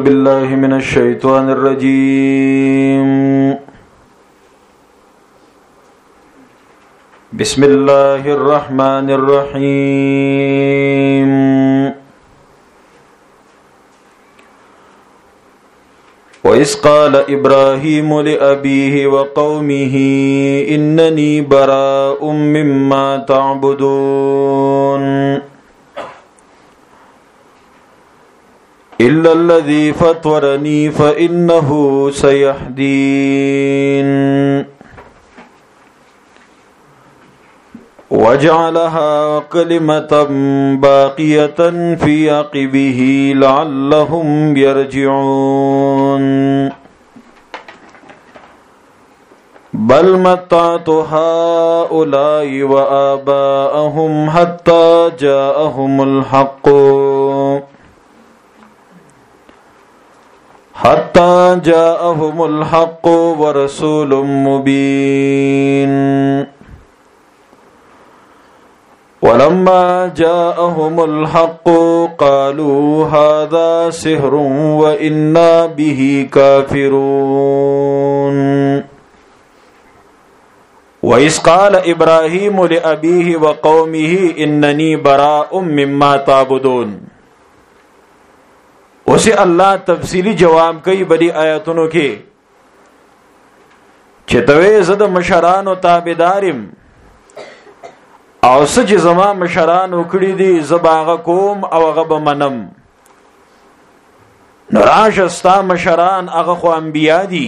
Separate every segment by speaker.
Speaker 1: بالله من الشيطان الرجيم. بسم الله الرحمن الرحيم. وإذ قال إبراهيم لأبيه وقومه إنني براء مما تعبدون إلا الذي فطرني فإنه سيهدين وجعلها كلمة باقية في عقبه لعلهم يرجعون بل متعت هؤلاء وآباءهم حتى جاءهم الحق ورسول مبين ولما جاءهم الحق قالوا هذا سحر وإنا به كافرون. وإذ قال إبراهيم لأبيه وقومه إنني براء مما تعبدون. اسے اللہ تفصیلی جواب کئی بڑی آیاتونو کې چتوے زد مشران و تابدارم او سج زما مشران وکړي دي زباغ کوم او غب منم نراش استا مشران هغه خو انبیا دي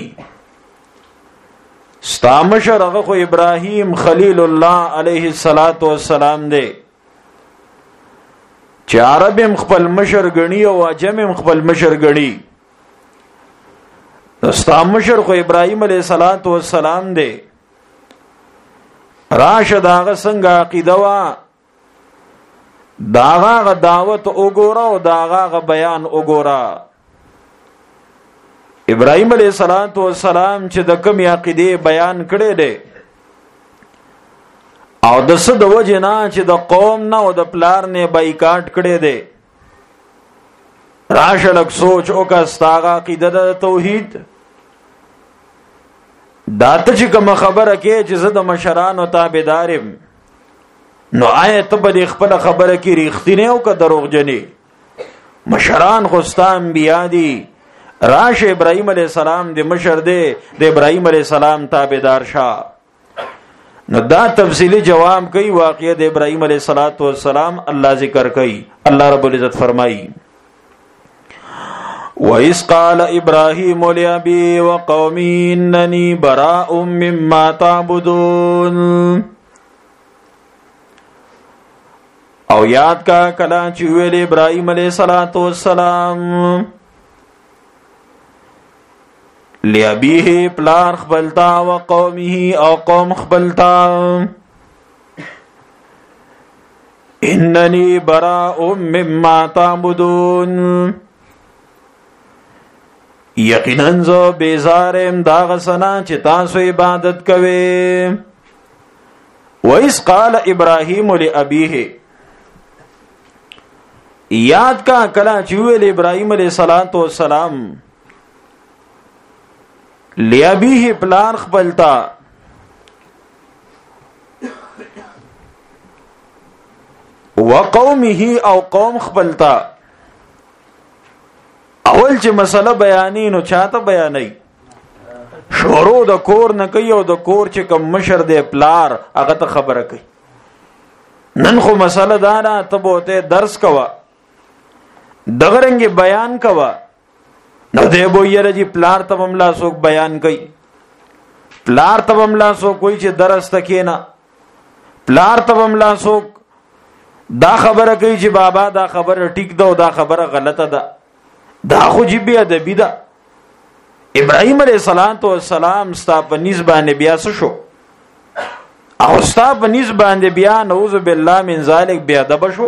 Speaker 1: ستا مشر هغه خو ابراهیم خلیل الله علیه الصلاۃ والسلام دی چې عرب خپل مشر غنی او عجم خپل مشر غنی ستا مشر خو ابراهیم علیه الصلاۃ والسلام دی راشد هغه څنګه عقیده وا داغه دعوت وګوره او داغه بیان وګوره. ابراهیم علیه السلام چې د کوم عقیده بیان کړي دي او د څه د وجه نه چې د قوم نه او د پلار نه بایکاټ کړي دي راشلک سوچ او کا استاغه عقیده د توحید داته چې کوم خبره کې چې زه د مشران او تابعدارم نو آیت په خپل خبره کې ریښتینه او که دروغجنې مشران خو ستا انبیا دي راشه ابراهیم علیه السلام د مشر دی د ابراهیم علیه السلام تابعدار شه. نو دا تفصیلی جواب کوي واقعه د ابراهیم علیه السلام الله ذکر کوي. الله رب العزت فرمایي وَإِذْ قَالَ إِبْرَاهِيمُ لِأَبِيهِ وَقَوْمِهِ إِنَّنِي بَرَاءٌ مِّمَّا تَعْبُدُونَ. او یاد کا کلا چې ویل ابراهیم علیه السلام لأبیه پلار خپلتا وقومه او قوم خپلتا اننی براء مما تعبدون یقینا زو بیزارم دا غسنا چې تاسو عبادت کوئ. وَإِذْ قَالَ إِبْرَاهِيمُ لِأَبِيهِ یاد کا کلا چې ویل ابراهیم علیه السلام لأبیه پلار خپلتا وقومه او قوم خپلتا. اول چې مسله بیانې نو چاته بیانې شروع د کور نه کوي او د کور چې کوم مشر دی پلار هغه ته خبره کوي. نن خو مسله دا نه ته بوته درس کوا دغه رنګ بیان کوا نو دی بو یره چې پلار ته مملا سوک بیان کوي پلار ته مملا سوک کوئی چې درس تکې نه پلار ته مملا سوک دا خبره کوي چې بابا دا خبره ټیک ده او دا خبره غلطه ده دا خو جبی ادبی ده. ابراهیم علیه السلام ستا په نسبانه بیا څه شو او ستا په نسبانه بیا نعوذ بالله من ذلک بیا ادب شو.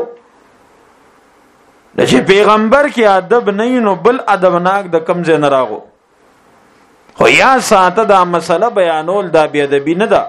Speaker 1: د چې پیغمبر کې ادب نه نو بل ادبناک د کم ځای نه راغو خو یا ساته دا مسله بیانول دا بیا ادبی نه ده.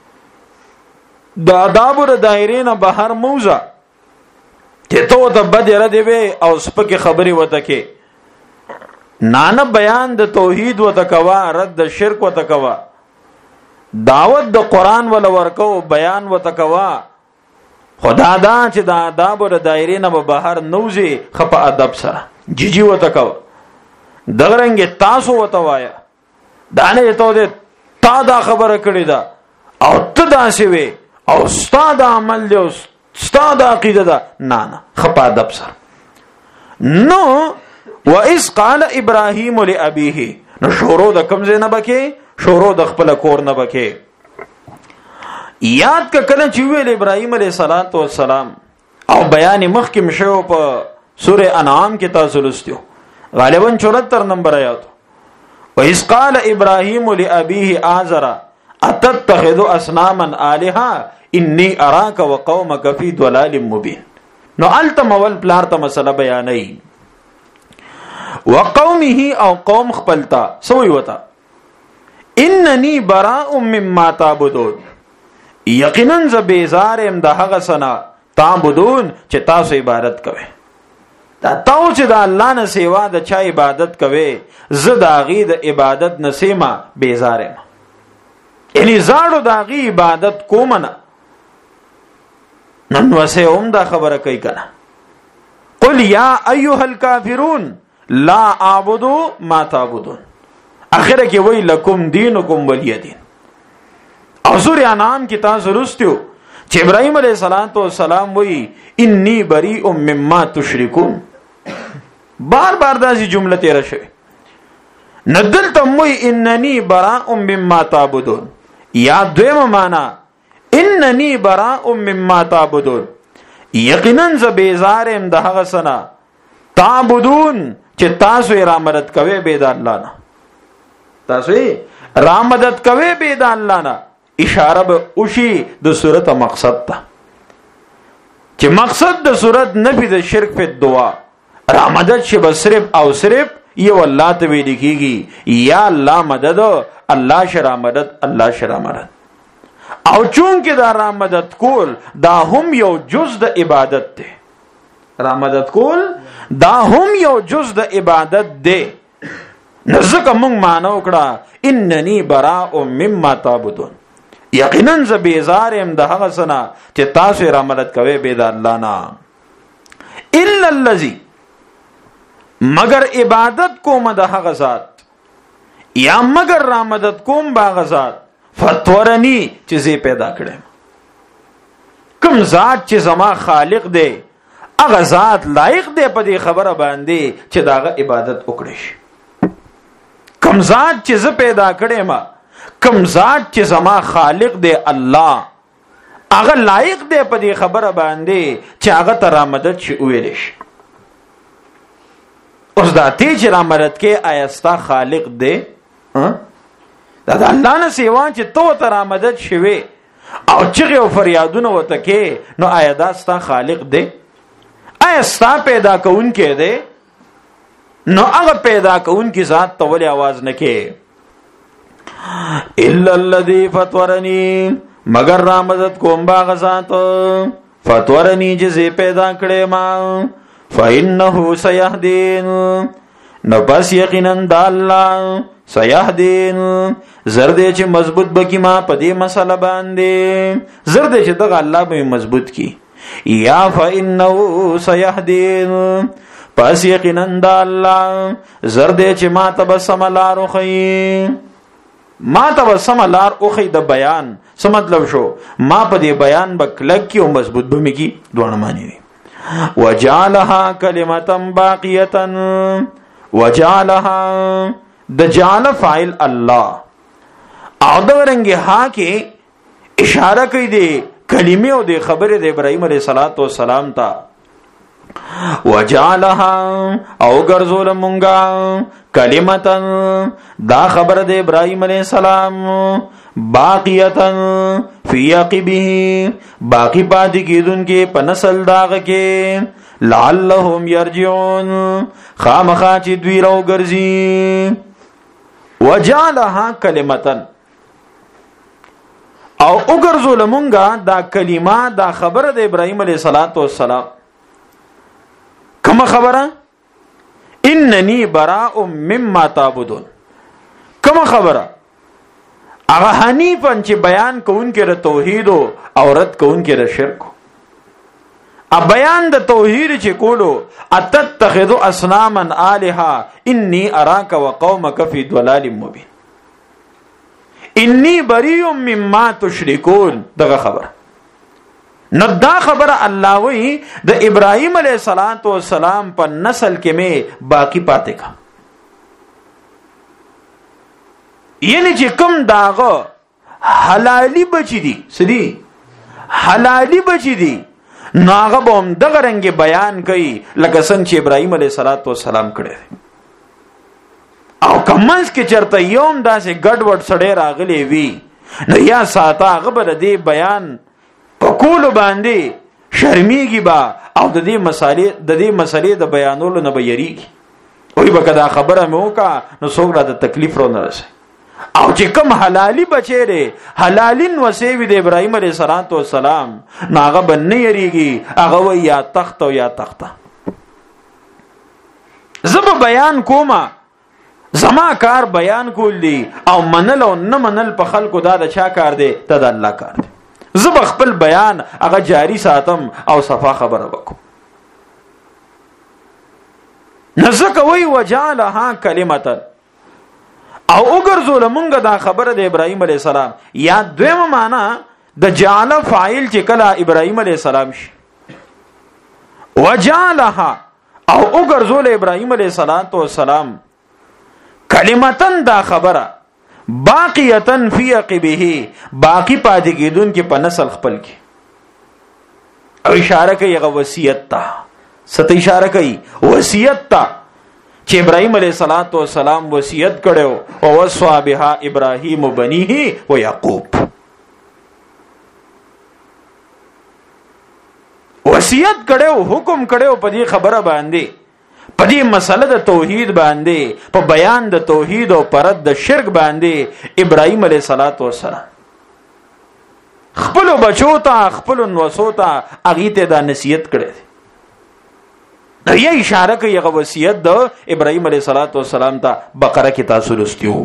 Speaker 1: د آداب ور دایره نه بهر موزه ته ته د بد را دی او سپکه خبري وته کې نانه بیان د توحید و تکوا، رد د شرک و تکوا، دعوت د قران ول ورکو، بیان و تکوا. خدا دا چې د آداب او د دایرې نه بهر نوځي، خپ ادب سره جیجی و تکوا. دغرنګ تاسو وتوایا دانه ته تا دا خبره کړی دا او ته دا شوی او استاد عمل دی، استاد عقیده دا، نه خپ ادب سره. نو وَإِذْ قَالَ إِبْرَاهِيمُ لِأَبِيهِ، نو شورو د کوم ځای نه بکې؟ شورو د خپل کور نه بکې. یاد ک کله چې ویل ابراهیم علیه السلام او بیان مخکې شو په سوره انعام کې تاسو لستیو غالبا 74 نمبر آیات. وَإِذْ قَالَ إِبْرَاهِيمُ لِأَبِيهِ آزَرَ أَتَتَّخِذُ أَصْنَامًا آلِهَةً إِنِّي أَرَاكَ وَقَوْمَكَ فِي ضَلَالٍ مُبِينٍ. نو التم اول پلار ته مسله بیانای وقومه او قوم خپلتا سوی وتا اننی براء مما تعبدون، یقینا ز بیزارم د هغه سنا تعبدون چې تاسو عبادت کوئ. دا تاسو چې د الله نه سیوا د چا عبادت کوئ، زه د هغه د عبادت نه سیما بیزارم. یعنی زاړو د هغه عبادت کوم نه. نن وسه هم دا خبره کوي کنه، قل یا ایها الکافرون لا اعبد ما تعبدون. اخره کې وای لکم دینکم ولی دین. او سورہ انعام کې تاسو ورستیو چې ابراهیم علیه السلام وای انی بریء مما تشرکون. بار بار داسې جمله تیر شوی. ندل تم وای اننی براء مما تعبدون. یا دویمه معنا اننی براء مما تعبدون، یقینا ز بیزارم د هغه سنا تعبدون چې تاسو یې را مدد کوي به د الله نه، تاسو یې را مدد کوي به د الله نه. اشاره به اوشي د سورته مقصد ته چې مقصد د سورت نفي د شرک په دعا را مدد شي، بس صرف او صرف یو الله ته ویل کیږي یا الله مدد، الله شرا مدد، الله شرا مدد. او چون کې دا را مدد کول دا هم یو جز د عبادت دی. را مدد کول دا هم یو جز د عبادت دی. نزدک مونږ معنی وکړه اننی براء مما تعبدون، یقینا ز بیزارم د هغه سنا چې تاسو را مدد کوي به د الله نه. الا الذی، مگر عبادت کوم د هغه ذات، یا مگر را مدد کوم باغ ذات فطورنی چې زی پیدا کړم. کوم ذات چې زما خالق دی هغه ذات لایق دی په دې خبره باندې چې داغه عبادت وکړي شي. کوم ذات چې زه پیدا کړم، کوم ذات چې زما خالق دی الله، هغه لایق دی په دې خبره باندې چې هغه ته را مدد شي ویل شي. اوس دا تی چې را مدد کې آیستا خالق دی، دا د الله نه سیوا چې تو ته را مدد شوي او چغې او فریادونه وته کې، نو آیا دا ستا خالق دی؟ آیا ستا پیدا کون کې دی؟ نو هغه پیدا کون کی ذات ته ولې आवाज نه کې؟ الا الذي فطرني، مگر را مدد کوم باغ ذات فطرني چې پیدا کړې ما، فانه سيهدين، نو پس یقینا د الله سيهدين زرد چې مضبوط بکی ما په دې مسله باندې، زرد چې دغه الله به مضبوط کی. یا فانه سيهدين، پس یقینا د الله زرد چې ما تبسم لار خي، ما تبسم لار خي د بیان څه مطلب شو؟ ما په دې بیان بکلک کی او مضبوط به کی دوه معنی دي. وجعلها كلمه باقيه، وجعلها د جعل فاعل الله او د ورنګ ها کې اشاره کوي د کلمې او د خبره د ابراهيم عليه السلام ته. وجعلها او ګرځول مونږه کلمتن دا خبره د ابراهيم عليه السلام باقیتن فی عقبه، باقی پاتې کیدونکې په نسل داغه کې، لعلهم يرجعون، خامخا چې دوی راو ګرځي. وجعلها کلمتن او وګرځول مونږه دا کلمه دا خبره د ابراهيم عليه السلام. کوم خبره؟ ان اننی براء مما تعبدون. کوم خبره هغه حنیفن چې بیان کوونکې د توحید او رد کوونکې د شرک. ا بیان د توحید چې کولو اتتخذ اصناما الها انی اراک وقومک فی ضلال مبین. انی بریء مما تشرکون. دغه خبره نو دا خبره الله وی د ابراهیم علیه السلام په نسل کې مې باقی پاتې کا. یعنی چې کوم داغه حلالي بچی دي سدي حلالي بچی دي ناغه بوم دغه رنګ بیان کوي لکه څنګه چې ابراهیم علیه السلام کړی. او کمنس کې چرته یوم داسې ګډوډ سړی راغلی وي نو یا ساته هغه به د دې بیان په کولو باندې شرمېږي با او د دې مسالې د بیانولو نه به یریږي. وایي به که دا خبره مې وکړه نو څوک راته تکلیف رو نه رسوي. او چې کوم حلالي بچی دی حلالین وسیوي د ابراهیم علیه السلام نو هغه به نه یریږي. هغه وایي یا تخت او یا تخته. زه به بیان کومه زما کار بیان کول دی او منل او نه منل په خلکو دا د چا کار دی؟ دا د الله کار دی. زه به خپل بیان هغه جاری ساتم او صفا خبره وکم. نزدک وی وجعلها کلمتا او وګرځول مونږه دا خبره د ابراهیم علیه السلام. یا دویمه معنا د جعل فاعل چې کله ابراهیم علیه السلام شي وجعلها او وګرځول ابراهیم علیه السلام کلمتن دا خبره باقیتن فی عقبه باقی پاتې کېدون کې په نسل خپل کې. او اشاره کوي هغه وصیت ته. ست اشاره کوي وصیت ته چې ابراهیم علیه السلام وصیت کړو او وصوا بها ابراهیم بنیه و یعقوب. وصیت کړو حکم کړو په دې خبره باندې په دې مسله د توحید باندې په بیان د توحید او پرد د شرک باندې ابراهیم علیه السلام خپل بچو ته خپل نوسو ته هغه ته دا نصیحت کړي. دا یې اشاره کوي هغه وصیت د ابراهیم علیه السلام ته بقره کې تاسو لستیو.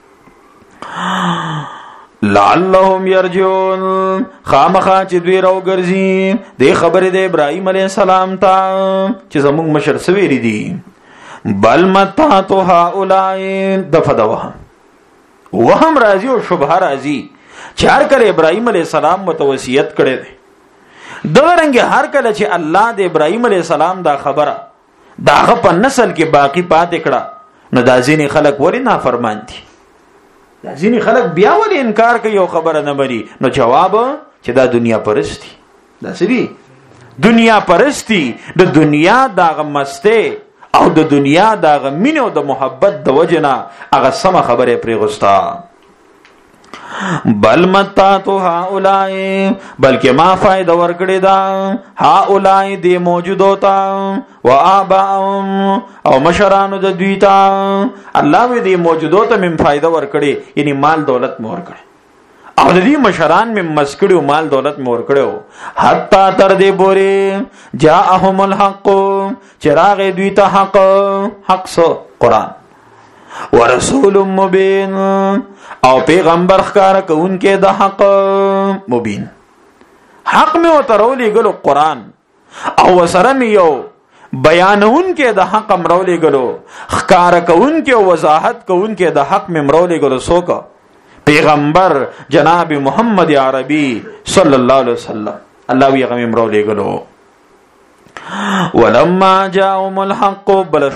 Speaker 1: لعلهم يرجعون خامخا چې دوی راوګرځي د خبره د ابراهیم علیه السلام ته چې زموږ مشر سویری دي. بل متا تو هؤلاء دفدوه وهم راضی او شبهه راضی چې هر کله ابراهیم علیه السلام متوسیت کړي دي دغه رنګ هر کله چې الله د ابراهیم علیه السلام دا خبره داغه په نسل کې باقی پاتې کړه نو دا ځینې خلک ولی نافرمان دي. دا ځینې خلک بیا ولی انکار کوي او خبره نه مني. نو جواب چې دا دنیا پرستی دا سړي دنیا پرستی د دنیا داغه مسته او د دنیا داغه مینه او د محبت د وجنه هغه سم خبره پرې غوستا. بل متا تو هؤلاء بلکې ما فائدہ ورکړی دا هؤلاء دی موجودو تا و آباهم او مشرانو د دوی تا. الله وی دی موجودو ته من فائدہ ورکړي یعنی مال دولت مور کړي او د دې مشران من مسکړو مال دولت مور کړو حتا تر دې پورې جاءهم الحق چراغ دوی ته حق سو قرآن ورسول مبین او پیغمبر ښکارا کوونکې د حق مبین. حق می وترولې ګلو قرآن او وسره می یو بیانونکې د حق امرولې ګلو ښکارا کوونکې او وضاحت کوونکې د حق می امرولې ګلو سوکا پیغمبر جناب محمد عربی صلی الله علیه وسلم. الله وی غم امرولې ګلو. ولما جاءهم الحق بل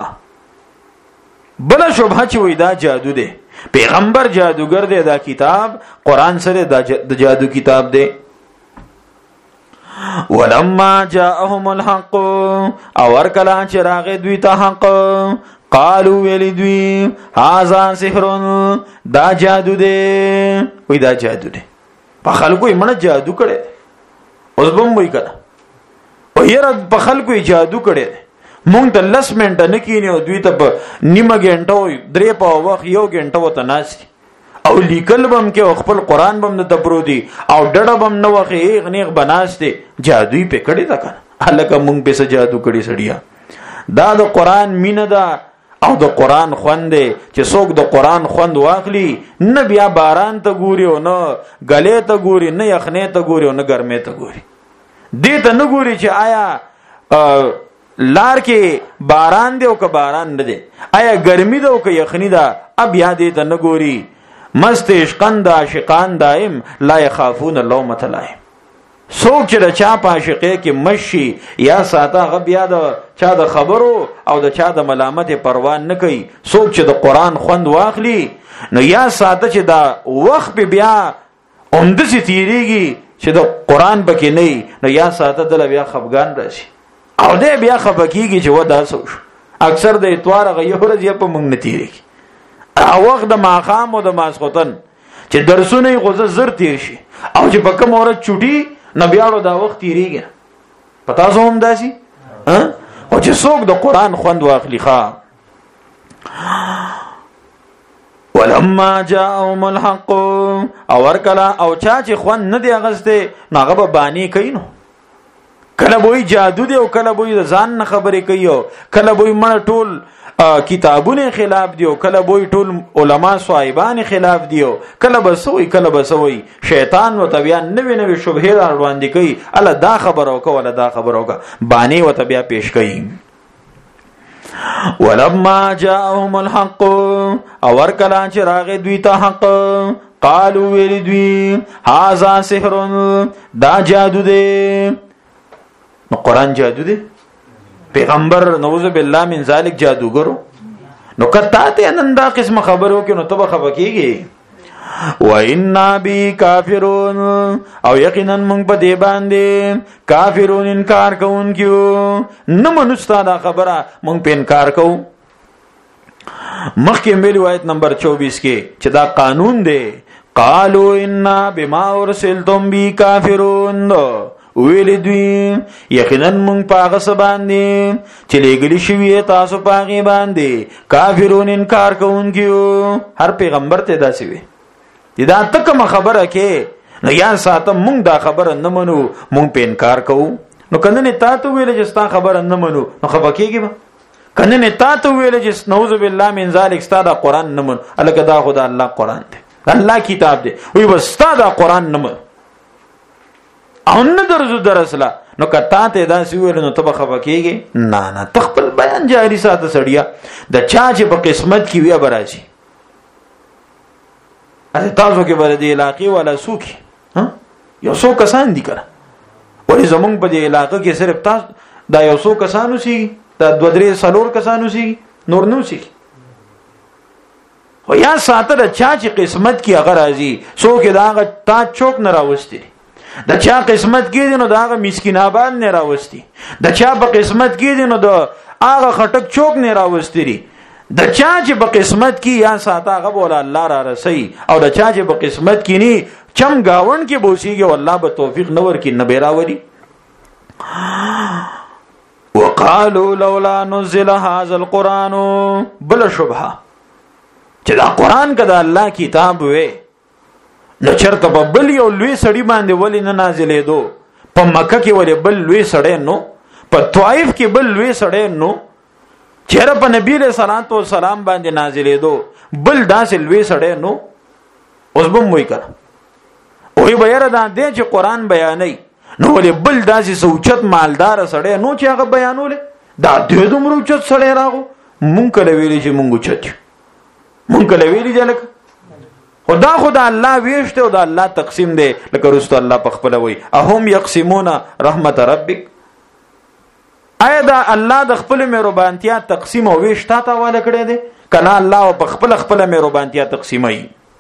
Speaker 1: شبهه چې وې دا جادو دی. پیغمبر جادوگر دی. دا کتاب قرآن سره د جادو کتاب دی. ولما جاءهم الحق او ورکلا چې راغې دوی ته حق قالوا ویل دوی هاذا سحر دا جادو دی. وې دا جادو دی. په خلکو یې مړه جادو کړي اوس بم وې کړه او یې په خلکو یې جادو کړي. مونږ ته 10 منټه نه کینی او دوی ته په نیمه غنټه 3 په وخت 1 غنټه وته ناشتي او لیکل بم کې خپل قرآن بم د تبرودي او ډډه بم نه وخه یې غنیغ بناسته جادوی په کړي تا کنه. الکه مونږ په جادو کړي سړیا دا د قران مینه ده او د قران خوند دی چې څوک د قران خوند واخلي نه بیا باران ته ګوري او نه غلې ته ګوري نه یخنې ته ګوري او نه ګرمې ته ګوري دې ته نه ګوري چې آیا لار کې باران دی او که باران نه دی آیا ګرمي ده او که یخني ده اب یا دې ته نه ګوري مست عشقان د عاشقان دائم لا يخافون لومة لائم څوک چې د چا په عاشقۍ کې مشي یا ساته هغه بیا د چا د خبرو او د چا د ملامت پروا نه کوي څوک چې د قران خوند واخلي نو یا ساته چې دا وخت بیا اومدسي تیریږي چې د قران پکې نه نو یا ساته دل بیا خفګان راشي او دې بیا خفکیږي چې ودا سو اکثر د اتوار غيور دی په مونږ نه تیریږي او وخت د ماخام او د ماسختن چې درسونه غوځه زر تیر شي او چې په کوم اورت چټي نبيانو دا وخت تیریږي پتا زه هم داسي او چې څوک د قران خوند واخلي ښا ولما جاءهم الحق او ورکلا او چا چې خوند نه دی غسته ناغه به بانی کینو کله وای جادو دی او کله وای ځان نه خبرې کوي کله وای مړ ټول کتابونه خلاف دیو کله وای ټول علما صایبان خلاف دیو کله بسوي شیطان و تبیا نوې شبهه روان دي کوي الله دا خبر او کوله دا خبر او بانی و تبیا پیش کوي ولما جاءهم الحق او ورکلا چې راغې دوی ته حق قالوا ویل دوی هاذا سحر دا جادو دی نو قران جادو دی پیغمبر نعوذ بالله من ذلک جادوګرو نو کته ته نن دا قسم خبرو کې نو تب خبکیږي و انا بی کافرون او یقینا موږ په دې باندې کافرون انکار کوونکیو نو منستا دا خبره موږ په انکار کوو مخکې مې روایت نمبر 24 کې چې دا قانون دی قالوا انا بما ارسلتم بی کافرون ویل دوی یقینا مونږ پاغه سباندې چې لګلی شوی تاسو پاغه باندې کافرون انکار کوونکیو هر پیغمبر ته داسې وي دا تکه خبره کې نو یا ساته مونږ دا خبره نه منو مونږ په انکار کوو نو کنه تا ته ویل چې ستا خبره نه منو نو خپکیږي به کنه تا ته ویل چې نعوذ بالله من ذلک ستا دا قران نه منو الکه دا خدا الله قران دی الله کتاب دی وی بس ستا دا قران نه منو او نه درزو درسلا نو کته ته دا سی ویل نو تب خفکیږي نه تخپل بیان جاری ساته سړیا د چا چې په قسمت کې وی براشي اره تاسو کې بر دې علاقې ولا سوکي یو څو کسان دي کړه ولې زمونږ په دې علاقې کې صرف تاسو دا یو څو کسانو سي دا 2-3 کسانو سي نور نو سي او یا ساته د چا چې قسمت کې هغه راځي څوک دا تا چوک نه راوستي د چا قسمت کې دي نو دا هغه مسکین آباد نه راوستي د چا په قسمت کې دي نو دا هغه خټک چوک نه راوستي د چا چې په قسمت کې یا ساته هغه بوله الله را رسي او د چا چې په قسمت کې ني چم گاون کې بوسيږي والله به توفیق نور کې نه بیراوري وقالوا لولا نزل هذا القران بل شبهه چې دا قران کده الله کتاب وې نو چرته په بل یو لوی سړی باندې ولی نه نازلې دو په مکه کې ولی بل لوی سړی نو په طائف کې بل لوی سړی نو چیرې په نبی له صلوات و سلام باندې نازلې دو بل داسې لوی سړی نو اوس به موي کړه وې به یره دا دې چې قران بیانې نو ولی بل داسې سوچت مالدار سړی نو چې هغه بیانول دا دې دومره چت سړی راغو مونږ کله ویلې چې مونږ چت مونږ کله ویلې جلک خدا الله ویشته او دا الله تقسیم دی لکه رسول الله په خپل وی اهم یقسمون رحمت ربک آیا دا الله د خپل مهربانتیا تقسیم او ویشته تا والا کړی دی کله الله په خپل مهربانتیا تقسیمای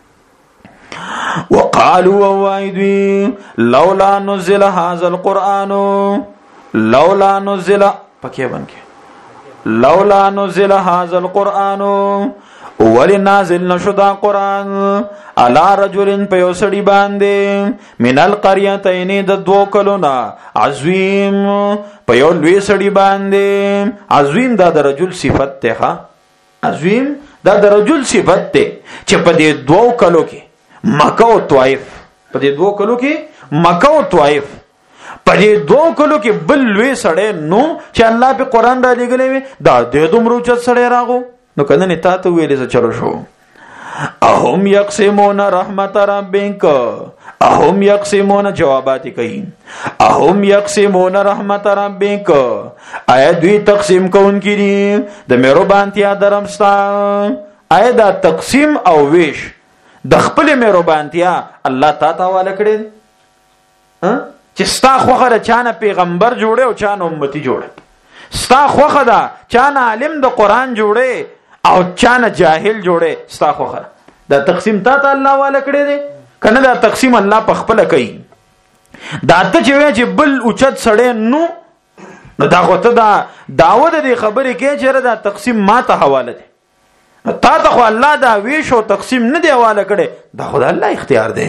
Speaker 1: وقالوا وایدی لولا نزل هذا القران لولا نزل پکې باندې لولا نزل هذا القران ولی نازل نشدا قرآن علی رجلن پیوسڑی باندے من القریتین د 2 کلونا عظیم پیو لوی سڑی باندے عظیم دا د رجل صفت ته عظیم دا د رجل صفت ته چې په دې 2 کلو کې مکه او طائف په دې 2 کلو کې مکه او طائف پدې دوه کلو کې بل لوی سړی نو چې الله په قران را لګلې وي دا د دومره چت سړی راغو نو کنه نه تا ته ویلې چلو شو. اهم یقسمون رحمت ربک اهم یقسمون جوابات کوي اهم یقسمون رحمت ربک آیا دوی تقسیم کوونکي دي د مهربانتیا درمستا آیا دا تقسیم او ویش د خپل مهربانتیا الله تعالی حواله کړي چې ستا خوخه چانه پیغمبر جوړه او چانه امتی جوړه ستا خوخه دا چانه عالم د قران جوړه او چانه جاهل جوړه ستا خوخه دا تقسیم تا ته الله حواله کړي دي کنه دا تقسیم الله په خپل کوي دا ته چې بل اوچت سړی نو دا غوته دا داوود دی خبرې کې چې دا تقسیم ما ته حواله دي تا ته خو الله دا ویش او تقسیم نه دی حواله کړي دا خدای الله اختیار دی.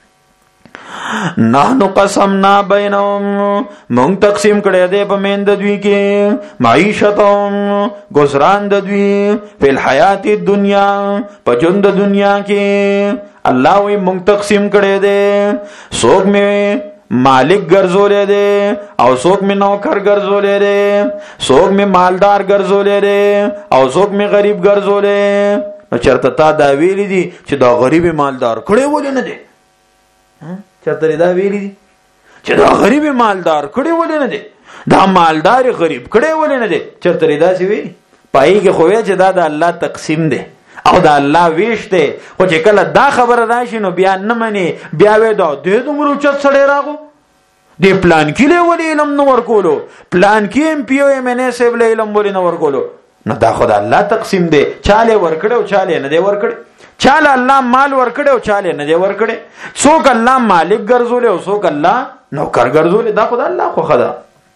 Speaker 1: نحنو قسمنا بینهم مونږ تقسیم کړی دی په مین د دوی کې معیشتهم گزاران د دوی په الحیات الدنیا په ژوند د دنیا کې الله وی مونږ تقسیم کړی دی څوک می مالک ګرځولې دی او څوک می نوکر ګرځولې دی څوک می مالدار ګرځولې دی او څوک می غریب ګرځولې نو چرته تا دا ویلې دي چې دا غریب مالدار کړي ولې نه دی چرته دا ویلې دي چې دا غریب مالدار کړي ولې نه دي دا مالدار غریب کړي ولې نه دي چرته دا سی وی پای کې خو چې دا د الله تقسیم دی او دا الله ویش دی خو چې کله دا خبره راشي نو بیا نه مني بیا وې دا د دومره چت سړی راغو دی پلان کې له ولې علم نو ورکولو پلان کې ام پی او ام ان اس له علم ولې نو ورکولو نو دا خدای الله تقسیم دی چاله ورکړو چاله نه دی ورکړ چاله الله مال ورکړو چاله نه دی ورکړ څوک الله مالک ګرځول او څوک الله نوکر ګرځول دا خدای الله خو خدا.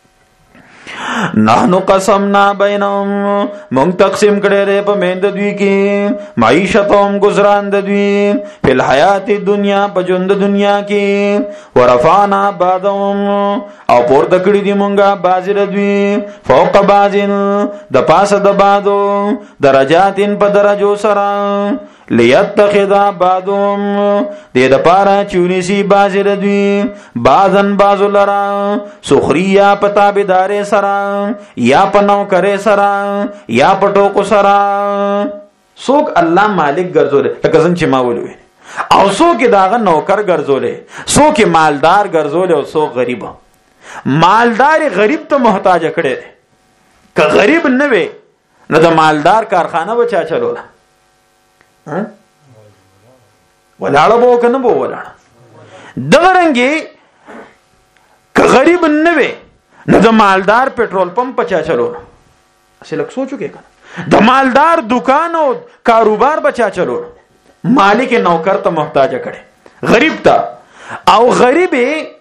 Speaker 1: نحنو قسمنا بینهم مونږ تقسیم کړی دی په مین د دوی کې معیشتهم گزاران د دوی په الحیات دنیا په ژوند دنیا کې ورفعنا بعضهم او پورته کړی دی مونږه بعض د دوی فوق بعض د پاسه د بعضو درجات په درجو سره لیتخذ بعضهم دې د پاره چونیسی بعض د دوی بعضن بعض لرا سخریا پتابدارې سره یا پنو کرے سرا یا پټو کو سرا څوک الله مالک ګرځول لکه څنګه چې ما ولوي او څوک داغه نوکر ګرځول څوک مالدار ګرځول او څوک غریب مالدار غریب ته محتاج کړي که غریب نه وي نو د مالدار کارخانه بچا چلولا ولاړه بو کنه بو ولاړه دغه رنګي که غریب نه وي نو د مالدار پټرول پمپ پچا چلو اسی لک سوچو کې کنه د مالدار دکان او کاروبار بچا چلو مالک نوکر ته محتاج کړي غریب ته او غریب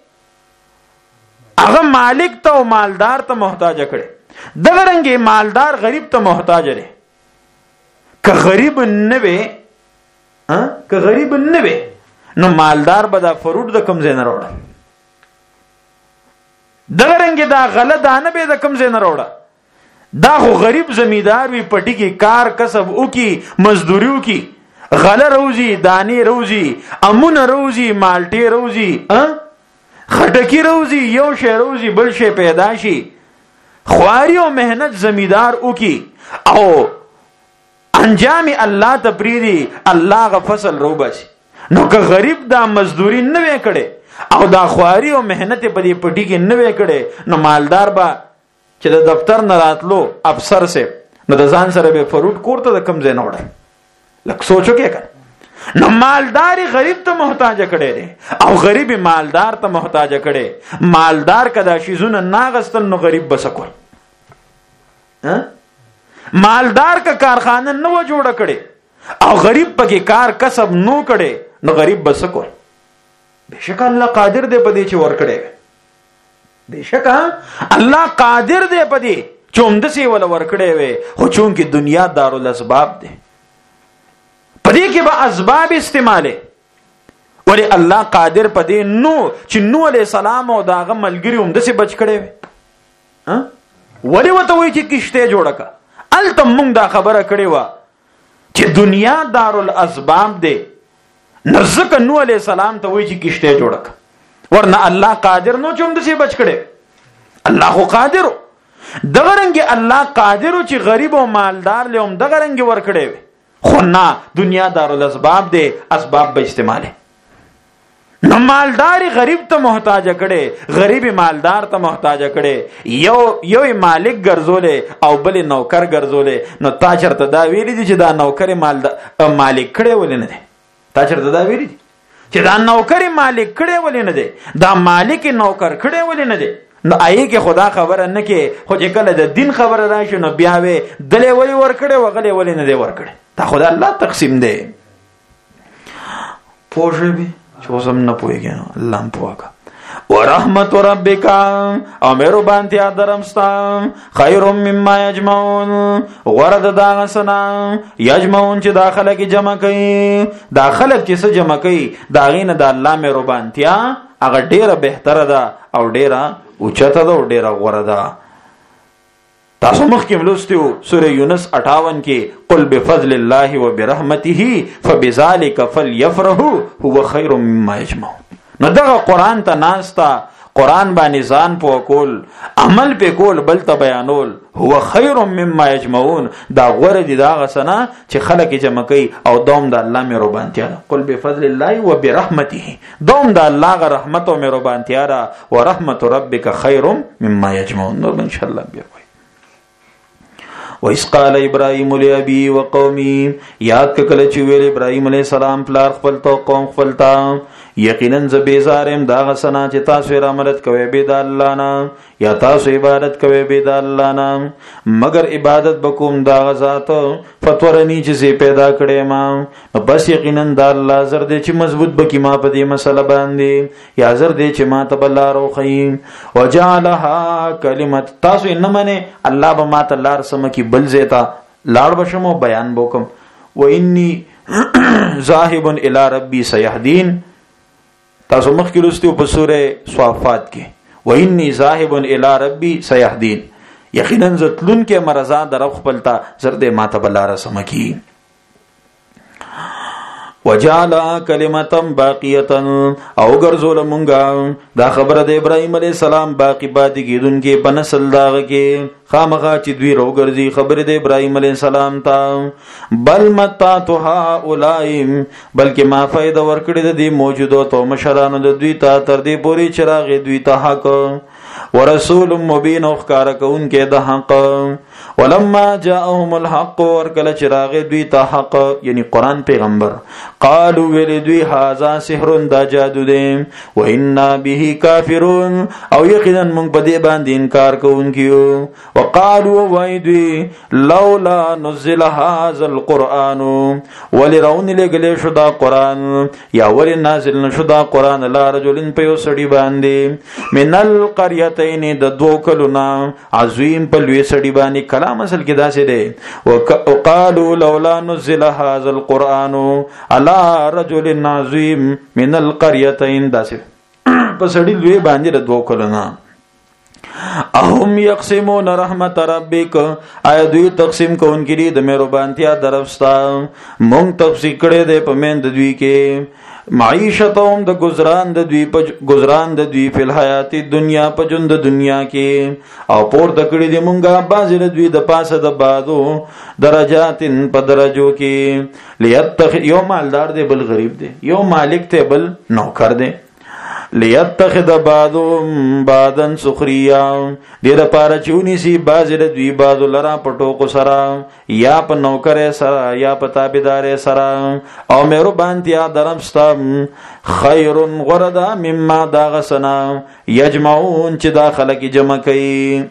Speaker 1: هغه مالک ته او مالدار ته محتاج کړي دغه رنګي مالدار غریب ته محتاج لري که غریب نه وي که غریب نه وي نو مالدار به دا فروټ د کم ځای نه راوړي دغه رنګ دا غلط دانه به د کم ځای نه راوړه دا خو غریب زمیدار وي پټي کې کار کسب وکي مزدوري وکي غله روزي دانی روزي امونه روزي مالټي روزي خټکی روزي یو شی روزي بل شی پیدا شي خواري او مهنت زمیدار وکي او انجام الله تبریدي الله غ فصل روباسي نو که غریب دا مزدوري نه وکړي او دا خواري او مهنت په دې پټي کې نه وکړي نو مالدار با چې د دفتر نه راتلو افسر سه نو د ځان سره به فروټ کوړه د کم ځای نه وړي لکه سوچو کې کړه نو مالداري غریب ته محتاج کړي او غریب مالدار ته محتاج کړي مالدار کدا شیزونه ناغستل نو غریب بسکول مالدار کا کارخانه نو جوړ کړي او غریب پکې کار کسب نو کړي نو غریب بسکول بشک الله قادر دی په دې چې ور کړي بشک الله قادر دی په دې چې اومدسي ول ور کړي وي خو چون کې دنیا دارالاسباب دی په دې کې به اسباب استعماله ولی الله قادر په دې نو چې نو عليه السلام او داغه ملګری اومدسي بچ کړي وي ولی وته وي چې کشته جوړه کا التم مونږ دا خبره کړې و چې دنیا دارالاسباب دی نزدک نو علیہ السلام ته وی چې کشته جوړک ورنه الله قادر نو چې هم دې بچ کړي. الله خو قادر دغه رنګ الله قادر چې غریب او مالدار له هم دغه رنګ ور کړي، خو نه دنیا دارالاسباب دی، اسباب به استعماله. نو مالدار غریب ته محتاج کړي، غریب مالدار ته محتاج کړي، یو مالک ګرځولې او بل نوکر ګرځولې. نو تا چرته دا ویلي دي چې دا نوکر مالک کړي ولې نه دي؟ تا چرته دا ویلي دي چې دا نوکر مالک کړي ولې نه دي؟ دا مالک نوکر کړي ولې نه دي؟ نو آی کې خدا خبره نه کې، خو چې کله د دین خبره راشي نو بیا وې دلې ولې ور کړي وغلې ولې نه دي ور کړي. دا خدا الله تقسیم دی. پوښې به چوسم نه پويږي نو الله هم پوهه. ورحمت ربک او مهربانتیا درمستا خیر مما یجمعون، ورد دا غسنا یجمعون چې داخله کې جمع کوي، داخله کې څه جمع کوي، دا غینه د الله مهربانتیا هغه ډیره بهتره ده او ډیره اوچته ده او ډیره غوره ده. تاسو مخکې ملوستیو سوره یونس 58 کې قل بفضل الله وبرحمته فبذلك فليفرحوا هو خير مما يجمعون. نو دغه قران ته ناستا، قران باندې ځان په کول، عمل په کول، بل ته بیانول، هو خير مما يجمعون، دا غوړه دي دا غسنه چې خلک جمع کوي او دوم د الله مهربانتیا ده. قل بفضل الله وبرحمته، دوم د الله غ رحمت او مهربانتیا ده. ورحمت ربك خير مما يجمعون. نو ان شاء الله بیا وَإِذْ قَالَ إِبْرَاهِيمُ لِأَبِيهِ وَقَوْمِهِ، یاد کله چې ویل ابراهیم علیه السلام پلار خپل ته قوم خپل ته، یقینا ز بیزارم دا غسنا چې تاسو یې عملت کوي به د الله نه، یا تاسو عبادت کوي به د الله نه، مگر عبادت بکوم دا غزات فتورنی چې زی پیدا کړې ما، بس یقینا د الله زر دې چې مضبوط بکی ما په دې مسله باندې، یا زر دې چې ما تبلارو خیم وجعلها کلمت. تاسو نه منه الله به ما تلار سم کی بل زیتا لاړ بشمو بیان بوکم. و انی ذاهب الی ربی سیهدین، تاسو مخکې لوستو په سوره صافات کې و انی ذاهب الی ربی سیهدین، یقینا زتلون کې مرزا در خپلتا زرد ماته بلاره سمکی. وجعل کلمتا باقیتا، او ګرځول مونږه دا خبره د ابراهیم علیه السلام باقی پاتې کیدونکې په نسل داغه کې خامخا چې دوی راوګرځي خبره د ابراهیم علیه السلام ته. بل متعت هؤلاء، بلکې ما فائدہ ورکړې د دې موجودو تو مشرانو د دوی ته تر دې پورې چراغ دوی ته حق ورسول مبین او ښکارا کوونکې د حق. ولما جاءهم الحق، ورکل چراغ دوی ته حق یعنی قرآن پیغمبر، قالوا ویل دوی هذا سحر دا جادو دی، و انا به کافرون، او یقینا موږ په دې باندې انکار کوونکیو. وقالوا وای دوی لولا نزل هذا القرآن، ولرون لګل شو دا قرآن، یا ول نازل نشو دا قرآن لا رجلن په یو سړي باندې من القريتين د دوه کلونا عظیم په لوی سړي باندې. کلام اصل کې داسې دی وقالوا لولا نزل هذا القرآن على رجل عظیم من القريتين، داسې په سړي لوی باندې د دوه کلونا. اهم یقسمون رحمت ربک، آیا دوی تقسیم کوونکي د مهربانتیا درفستا، مونږ تفصیل کړي د پمند دوی کې معیشتهم د گزاران د دوی په حیات دنیا په ژوند دنیا کې، او پور د کړي د مونږه بازل دوی د پاسه د بادو درجاتن په درجو کې. لیتخ، یو مالدار دی بل غریب دی، یو مالک ته بل نوکر دی. لیتخذ بعضهم بعضا سخریا، دې لپاره چې ونیسي بعض د دوی بعض لرا په ټوکو سره، یا په نوکر سره یا په تابعدار سره. او مهربانتیا درمستا خیر غردا مما دا غسنا یجمعون چې دا خلک جمع کوي.